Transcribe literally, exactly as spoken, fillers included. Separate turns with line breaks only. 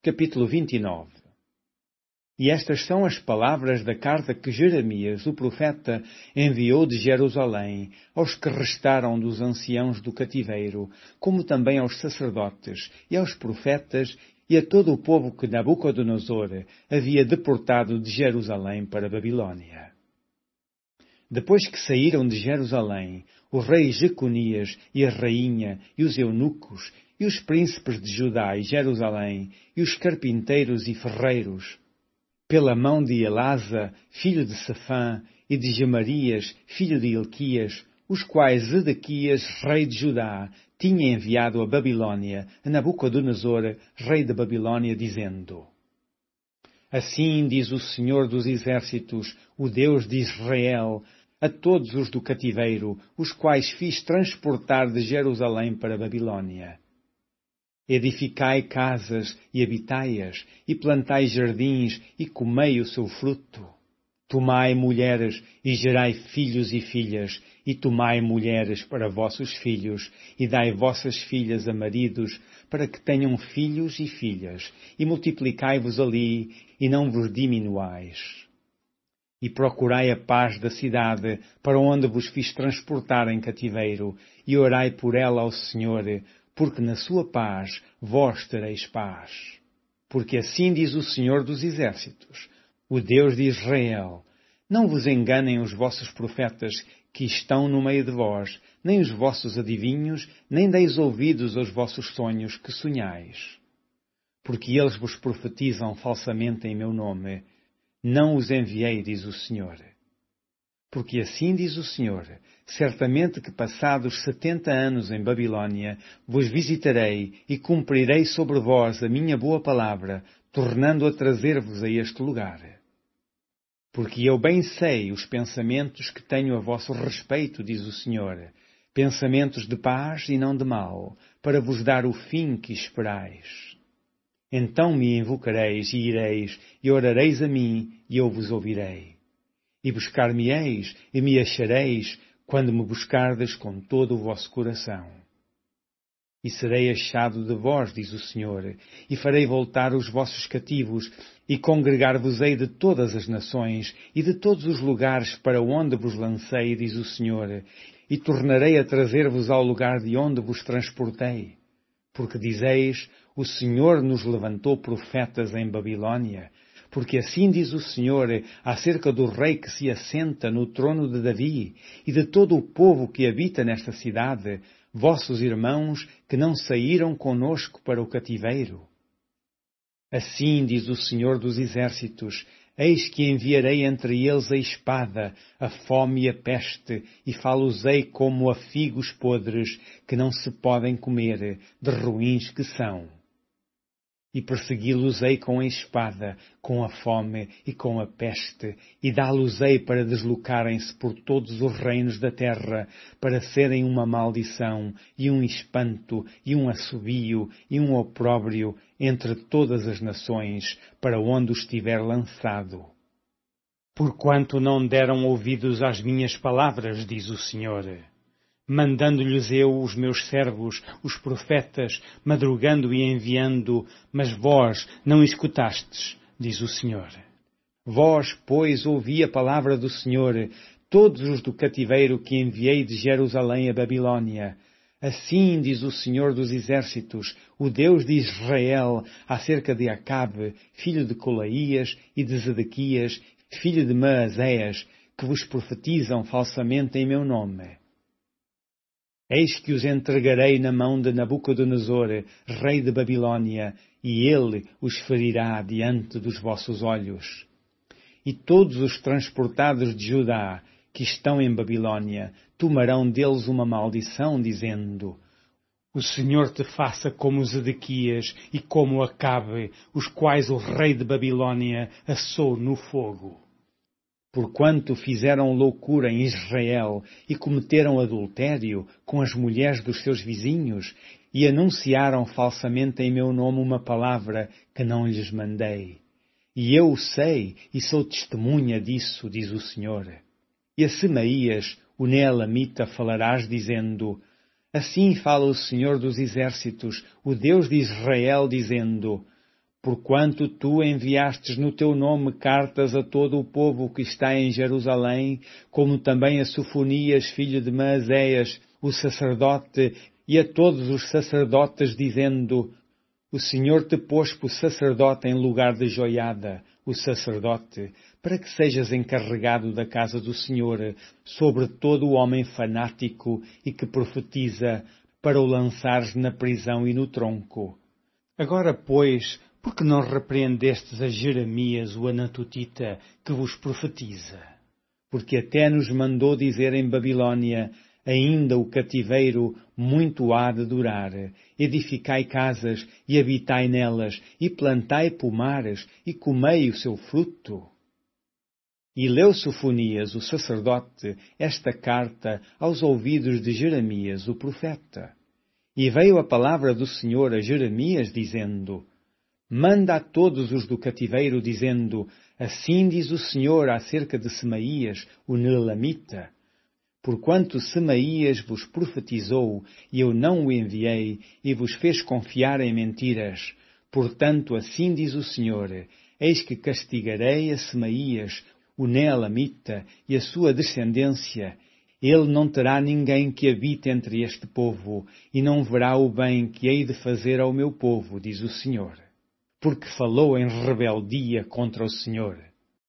Capítulo vinte e nove. E estas são as palavras da carta que Jeremias, o profeta, enviou de Jerusalém aos que restaram dos anciãos do cativeiro, como também aos sacerdotes e aos profetas e a todo o povo que Nabucodonosor havia deportado de Jerusalém para a Babilônia. Depois que saíram de Jerusalém, o rei Jeconias e a rainha e os eunucos e os príncipes de Judá e Jerusalém e os carpinteiros e ferreiros, pela mão de Elasa, filho de Safã, e de Gemarias, filho de Ilquias, os quais Zedequias, rei de Judá, tinha enviado a Babilônia, a Nabucodonosor, rei da Babilônia, dizendo: Assim diz o Senhor dos Exércitos, o Deus de Israel, a todos os do cativeiro, os quais fiz transportar de Jerusalém para a Babilônia. Edificai casas e habitai-as, e plantai jardins e comei o seu fruto. Tomai mulheres e gerai filhos e filhas, e tomai mulheres para vossos filhos, e dai vossas filhas a maridos, para que tenham filhos e filhas, e multiplicai-vos ali, e não vos diminuais. E procurai a paz da cidade, para onde vos fiz transportar em cativeiro, e orai por ela ao Senhor, porque na sua paz vós tereis paz. Porque assim diz o Senhor dos Exércitos, o Deus de Israel: não vos enganem os vossos profetas que estão no meio de vós, nem os vossos adivinhos, nem deis ouvidos aos vossos sonhos que sonhais. Porque eles vos profetizam falsamente em meu nome. Não os enviei, diz o Senhor. Porque assim diz o Senhor: certamente que passados setenta anos em Babilônia, vos visitarei e cumprirei sobre vós a minha boa palavra, tornando a trazer-vos a este lugar. Porque eu bem sei os pensamentos que tenho a vosso respeito, diz o Senhor, pensamentos de paz e não de mal, para vos dar o fim que esperais. Então me invocareis e ireis, e orareis a mim, e eu vos ouvirei. E buscar-me-eis, e me achareis, quando me buscardes com todo o vosso coração. E serei achado de vós, diz o Senhor, e farei voltar os vossos cativos, e congregar-vos-ei de todas as nações, e de todos os lugares para onde vos lancei, diz o Senhor, e tornarei a trazer-vos ao lugar de onde vos transportei. Porque dizeis: o Senhor nos levantou profetas em Babilônia. Porque assim diz o Senhor acerca do rei que se assenta no trono de Davi e de todo o povo que habita nesta cidade, vossos irmãos que não saíram conosco para o cativeiro. Assim diz o Senhor dos Exércitos: eis que enviarei entre eles a espada, a fome e a peste, e falo-os-ei como a figos podres que não se podem comer, de ruins que são. E persegui-los-ei com a espada, com a fome e com a peste, e dá-los-ei para deslocarem-se por todos os reinos da terra, para serem uma maldição, e um espanto, e um assobio, e um opróbrio entre todas as nações, para onde os tiver lançado. Porquanto não deram ouvidos às minhas palavras, diz o Senhor, mandando-lhes eu os meus servos, os profetas, madrugando e enviando, mas vós não escutastes, diz o Senhor. Vós, pois, ouvi a palavra do Senhor, todos os do cativeiro que enviei de Jerusalém a Babilônia. Assim diz o Senhor dos Exércitos, o Deus de Israel, acerca de Acabe, filho de Colaías, e de Zedequias, filho de Maazéas, que vos profetizam falsamente em meu nome. Eis que os entregarei na mão de Nabucodonosor, rei de Babilônia, e ele os ferirá diante dos vossos olhos. E todos os transportados de Judá, que estão em Babilônia, tomarão deles uma maldição, dizendo: o Senhor te faça como Zedequias e como Acabe, os quais o rei de Babilônia assou no fogo. Porquanto fizeram loucura em Israel e cometeram adultério com as mulheres dos seus vizinhos e anunciaram falsamente em meu nome uma palavra que não lhes mandei. E eu o sei e sou testemunha disso, diz o Senhor. E a Semaías, o Neelamita, falarás dizendo: assim fala o Senhor dos Exércitos, o Deus de Israel, dizendo: porquanto tu enviastes no teu nome cartas a todo o povo que está em Jerusalém, como também a Sofonias, filho de Maazéias, o sacerdote, e a todos os sacerdotes, dizendo: O Senhor te pôs por sacerdote em lugar de Joiada, o sacerdote, para que sejas encarregado da casa do Senhor sobre todo o homem fanático e que profetiza, para o lançares na prisão e no tronco. Agora, pois, por que não repreendestes a Jeremias, o anatotita, que vos profetiza? Porque até nos mandou dizer em Babilônia: ainda o cativeiro muito há de durar. Edificai casas e habitai nelas, e plantai pomares, e comei o seu fruto. E leu Sofonias, o sacerdote, esta carta aos ouvidos de Jeremias, o profeta. E veio a palavra do Senhor a Jeremias, dizendo: Manda a todos os do cativeiro, dizendo: Assim diz o Senhor acerca de Semaías, o Neelamita: Porquanto Semaías vos profetizou, e eu não o enviei, e vos fez confiar em mentiras. Portanto, assim diz o Senhor: Eis que castigarei a Semaías, o Neelamita, e a sua descendência. Ele não terá ninguém que habite entre este povo, e não verá o bem que hei de fazer ao meu povo, diz o Senhor. Porque falou em rebeldia contra o Senhor.